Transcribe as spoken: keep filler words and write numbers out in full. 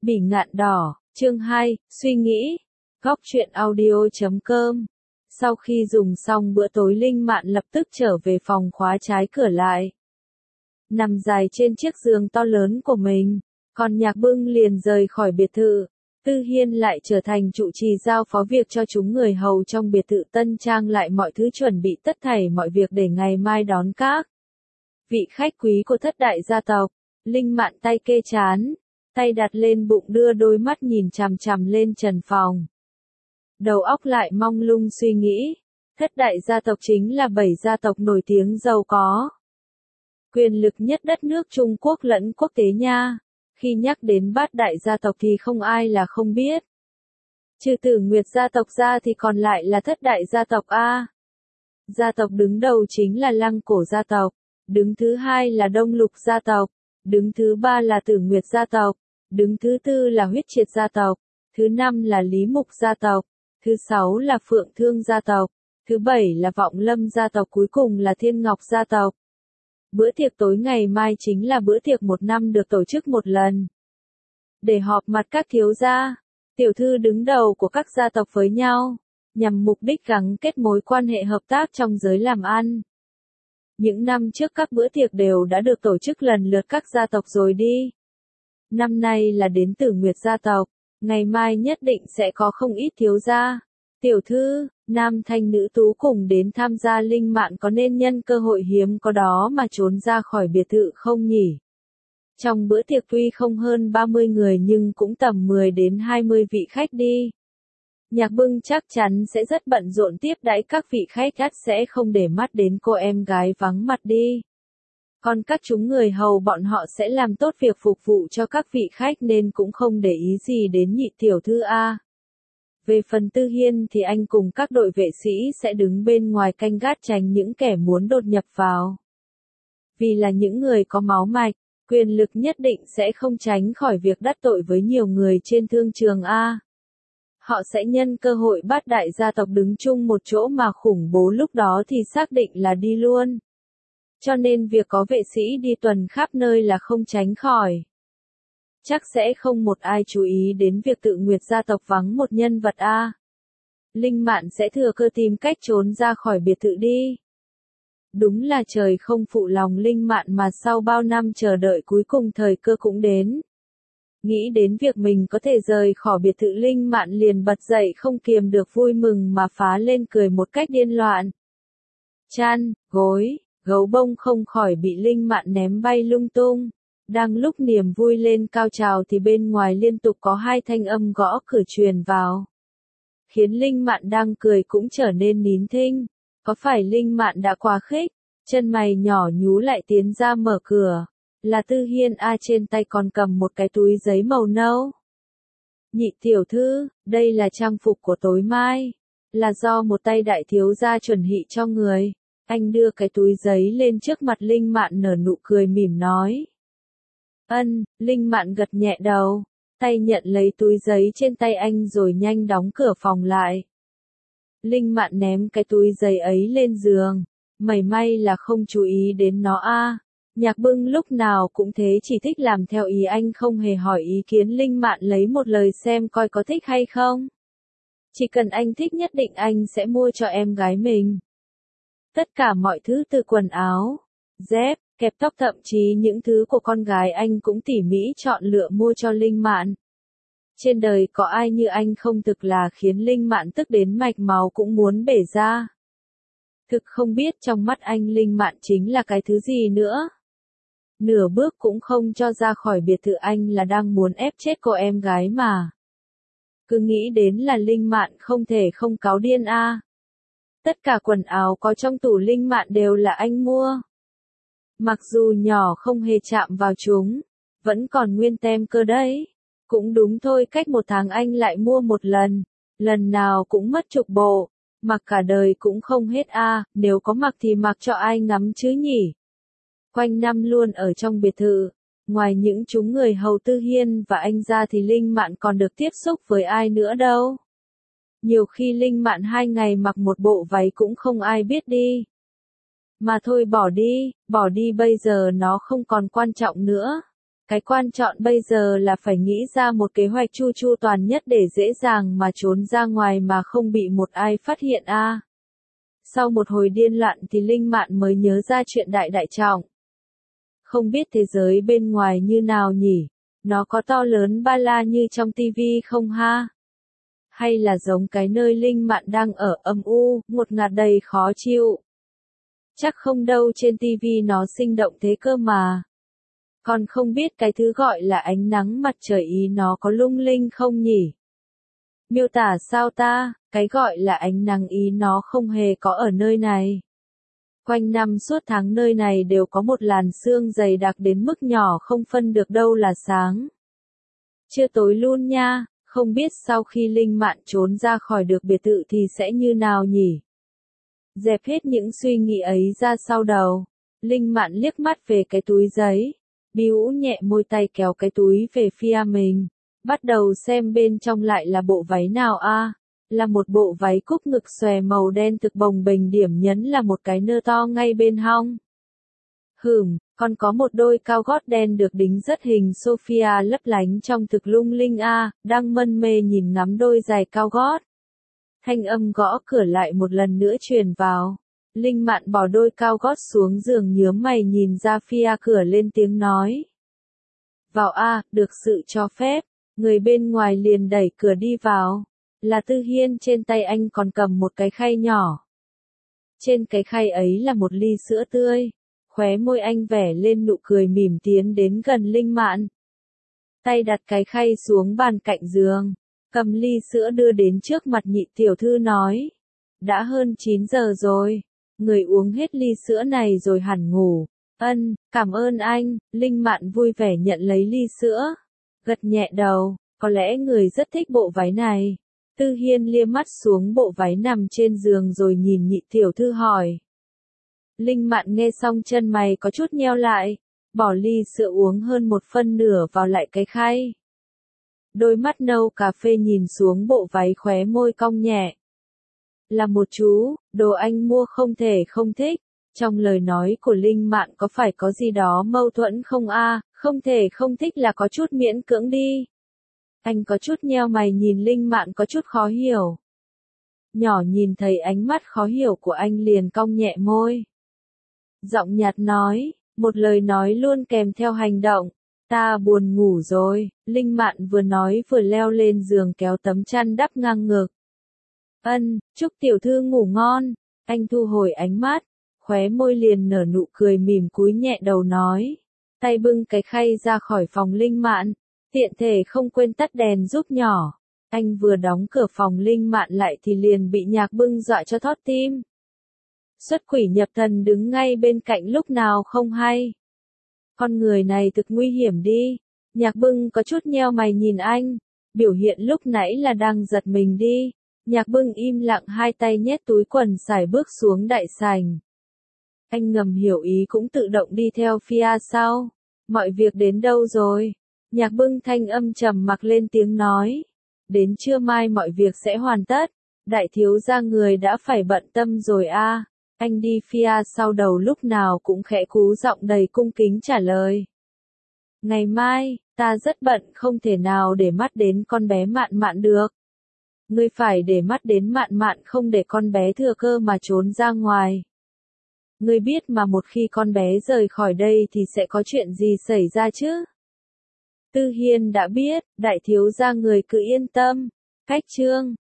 Bỉ ngạn đỏ, chương hai, suy nghĩ. Góc truyện audio chấm com. Sau khi dùng xong bữa tối Linh Mạn lập tức trở về phòng khóa trái cửa lại. Nằm dài trên chiếc giường to lớn của mình, còn Nhạc Bưng liền rời khỏi biệt thự. Tư Hiên lại trở thành trụ trì giao phó việc cho chúng người hầu trong biệt thự tân trang lại mọi thứ, chuẩn bị tất thảy mọi việc để ngày mai đón các vị khách quý của thất đại gia tộc. Linh Mạn tay kê trán, tay đặt lên bụng, đưa đôi mắt nhìn chằm chằm lên trần phòng. Đầu óc lại mông lung suy nghĩ, thất đại gia tộc chính là bảy gia tộc nổi tiếng giàu có, quyền lực nhất đất nước Trung Quốc lẫn quốc tế nha. Khi nhắc đến bát đại gia tộc thì không ai là không biết. Trừ Tử Nguyệt gia tộc ra thì còn lại là thất đại gia tộc A. Gia tộc đứng đầu chính là Lăng Cổ gia tộc, đứng thứ hai là Đông Lục gia tộc, đứng thứ ba là Tử Nguyệt gia tộc, đứng thứ tư là Huyết Triệt gia tộc, thứ năm là Lý Mục gia tộc, thứ sáu là Phượng Thương gia tộc, thứ bảy là Vọng Lâm gia tộc, cuối cùng là Thiên Ngọc gia tộc. Bữa tiệc tối ngày mai chính là bữa tiệc một năm được tổ chức một lần, để họp mặt các thiếu gia, tiểu thư đứng đầu của các gia tộc với nhau, nhằm mục đích gắn kết mối quan hệ hợp tác trong giới làm ăn. Những năm trước các bữa tiệc đều đã được tổ chức lần lượt các gia tộc rồi đi. Năm nay là đến Tử Nguyệt gia tộc, ngày mai nhất định sẽ có không ít thiếu gia, tiểu thư, nam thanh nữ tú cùng đến tham gia. Linh Mạn có nên nhân cơ hội hiếm có đó mà trốn ra khỏi biệt thự không nhỉ? Trong bữa tiệc tuy không hơn ba mươi người nhưng cũng tầm mười đến hai mươi vị khách đi. Nhạc Bưng chắc chắn sẽ rất bận rộn tiếp đãi các vị khách, ắt sẽ không để mắt đến cô em gái vắng mặt đi. Còn các chúng người hầu bọn họ sẽ làm tốt việc phục vụ cho các vị khách nên cũng không để ý gì đến nhị tiểu thư A. Về phần Tư Hiên thì anh cùng các đội vệ sĩ sẽ đứng bên ngoài canh gác tránh những kẻ muốn đột nhập vào. Vì là những người có máu mạch, quyền lực nhất định sẽ không tránh khỏi việc đắc tội với nhiều người trên thương trường A. Họ sẽ nhân cơ hội bát đại gia tộc đứng chung một chỗ mà khủng bố, lúc đó thì xác định là đi luôn. Cho nên việc có vệ sĩ đi tuần khắp nơi là không tránh khỏi. Chắc sẽ không một ai chú ý đến việc Tự Nguyệt gia tộc vắng một nhân vật A. Linh Mạn sẽ thừa cơ tìm cách trốn ra khỏi biệt thự đi. Đúng là trời không phụ lòng Linh Mạn mà sau bao năm chờ đợi cuối cùng thời cơ cũng đến. Nghĩ đến việc mình có thể rời khỏi biệt thự, Linh Mạn liền bật dậy không kiềm được vui mừng mà phá lên cười một cách điên loạn. Chăn, gối, gấu bông không khỏi bị Linh Mạn ném bay lung tung. Đang lúc niềm vui lên cao trào thì bên ngoài liên tục có hai thanh âm gõ cửa truyền vào, khiến Linh Mạn đang cười cũng trở nên nín thinh. Có phải Linh Mạn đã quá khích? Chân mày nhỏ nhú lại tiến ra mở cửa. Là Tư Hiên A, trên tay còn cầm một cái túi giấy màu nâu. Nhị tiểu thư, đây là trang phục của tối mai, là do một tay đại thiếu gia chuẩn bị cho người. Anh đưa cái túi giấy lên trước mặt Linh Mạn, nở nụ cười mỉm nói. Ân, Linh Mạn gật nhẹ đầu, tay nhận lấy túi giấy trên tay anh rồi nhanh đóng cửa phòng lại. Linh Mạn ném cái túi giấy ấy lên giường, mảy may là không chú ý đến nó A. Nhạc Bưng lúc nào cũng thế, chỉ thích làm theo ý anh, không hề hỏi ý kiến Linh Mạn lấy một lời xem coi có thích hay không. Chỉ cần anh thích nhất định anh sẽ mua cho em gái mình. Tất cả mọi thứ từ quần áo, dép, kẹp tóc, thậm chí những thứ của con gái anh cũng tỉ mỉ chọn lựa mua cho Linh Mạn. Trên đời có ai như anh không, thực là khiến Linh Mạn tức đến mạch máu cũng muốn bể ra. Thực không biết trong mắt anh Linh Mạn chính là cái thứ gì nữa. Nửa bước cũng không cho ra khỏi biệt thự, anh là đang muốn ép chết cô em gái mà. Cứ nghĩ đến là Linh Mạn không thể không cáu điên A. Tất cả quần áo có trong tủ Linh Mạn đều là anh mua. Mặc dù nhỏ không hề chạm vào chúng, vẫn còn nguyên tem cơ đấy. Cũng đúng thôi, cách một tháng anh lại mua một lần, lần nào cũng mất chục bộ, mặc cả đời cũng không hết A, nếu có mặc thì mặc cho ai ngắm chứ nhỉ. Quanh năm luôn ở trong biệt thự, ngoài những chúng người hầu Tư Hiên và anh ra thì Linh Mạn còn được tiếp xúc với ai nữa đâu. Nhiều khi Linh Mạn hai ngày mặc một bộ váy cũng không ai biết đi. Mà thôi bỏ đi, bỏ đi bây giờ nó không còn quan trọng nữa. Cái quan trọng bây giờ là phải nghĩ ra một kế hoạch chu chu toàn nhất để dễ dàng mà trốn ra ngoài mà không bị một ai phát hiện a. À. Sau một hồi điên loạn thì Linh Mạn mới nhớ ra chuyện đại đại trọng. Không biết thế giới bên ngoài như nào nhỉ? Nó có to lớn ba la như trong tivi không ha? Hay là giống cái nơi Linh Mạn đang ở âm u, ngột ngạt đầy khó chịu? Chắc không đâu, trên tivi nó sinh động thế cơ mà. Còn không biết cái thứ gọi là ánh nắng mặt trời ý nó có lung linh không nhỉ? Miêu tả sao ta, cái gọi là ánh nắng ý nó không hề có ở nơi này. Quanh năm suốt tháng nơi này đều có một làn sương dày đặc đến mức nhỏ không phân được đâu là sáng. Chưa tối luôn nha, không biết sau khi Linh Mạn trốn ra khỏi được biệt thự thì sẽ như nào nhỉ? Dẹp hết những suy nghĩ ấy ra sau đầu, Linh Mạn liếc mắt về cái túi giấy, bĩu nhẹ môi tay kéo cái túi về phía mình, bắt đầu xem bên trong lại là bộ váy nào a. À, là một bộ váy cúc ngực xòe màu đen thực bồng bềnh, điểm nhấn là một cái nơ to ngay bên hông. Hửm, còn có một đôi cao gót đen được đính rất hình Sophia lấp lánh trong thực lung linh a, à, đang mân mê nhìn ngắm đôi giày cao gót. Thanh âm gõ cửa lại một lần nữa truyền vào. Linh Mạn bỏ đôi cao gót xuống giường nhướng mày nhìn ra phía cửa lên tiếng nói. Vào a, à, được sự cho phép, người bên ngoài liền đẩy cửa đi vào. Là Tư Hiên, trên tay anh còn cầm một cái khay nhỏ. Trên cái khay ấy là một ly sữa tươi. Khóe môi anh vẽ lên nụ cười mỉm tiến đến gần Linh Mạn. Tay đặt cái khay xuống bàn cạnh giường. Cầm ly sữa đưa đến trước mặt nhị tiểu thư nói. Đã hơn chín giờ rồi. Người uống hết ly sữa này rồi hẳn ngủ. Ân, cảm ơn anh. Linh Mạn vui vẻ nhận lấy ly sữa. Gật nhẹ đầu. Có lẽ người rất thích bộ váy này. Tư Hiên liếc mắt xuống bộ váy nằm trên giường rồi nhìn nhị tiểu thư hỏi. Linh Mạn nghe xong chân mày có chút nheo lại. Bỏ ly sữa uống hơn một phân nửa vào lại cái khay. Đôi mắt nâu cà phê nhìn xuống bộ váy, khóe môi cong nhẹ. Là một chú, đồ anh mua không thể không thích. Trong lời nói của Linh Mạn có phải có gì đó mâu thuẫn không a? À, không thể không thích là có chút miễn cưỡng đi. Anh có chút nheo mày nhìn Linh Mạn có chút khó hiểu. Nhỏ nhìn thấy ánh mắt khó hiểu của anh liền cong nhẹ môi. Giọng nhạt nói, một lời nói luôn kèm theo hành động. Ta buồn ngủ rồi. Linh Mạn vừa nói vừa leo lên giường kéo tấm chăn đắp ngang ngực. Ân, chúc tiểu thư ngủ ngon. Anh thu hồi ánh mắt, khóe môi liền nở nụ cười mỉm cúi nhẹ đầu nói. Tay bưng cái khay ra khỏi phòng Linh Mạn, tiện thể không quên tắt đèn giúp nhỏ. Anh vừa đóng cửa phòng Linh Mạn lại thì liền bị Nhạc Bưng dọa cho thót tim. Xuất quỷ nhập thần đứng ngay bên cạnh lúc nào không hay. Con người này thực nguy hiểm đi. Nhạc Bưng có chút nheo mày nhìn anh. Biểu hiện lúc nãy là đang giật mình đi. Nhạc Bưng im lặng, hai tay nhét túi quần xài bước xuống đại sảnh. Anh ngầm hiểu ý cũng tự động đi theo phía sau. Mọi việc đến đâu rồi? Nhạc Bưng thanh âm trầm mặc lên tiếng nói. Đến trưa mai mọi việc sẽ hoàn tất. Đại thiếu gia người đã phải bận tâm rồi a. À. Anh đi phía sau đầu lúc nào cũng khẽ cú giọng đầy cung kính trả lời. Ngày mai, ta rất bận không thể nào để mắt đến con bé Mạn Mạn được. Ngươi phải để mắt đến Mạn Mạn, không để con bé thừa cơ mà trốn ra ngoài. Ngươi biết mà một khi con bé rời khỏi đây thì sẽ có chuyện gì xảy ra chứ? Tư Hiên đã biết, đại thiếu gia người cứ yên tâm. Cách chương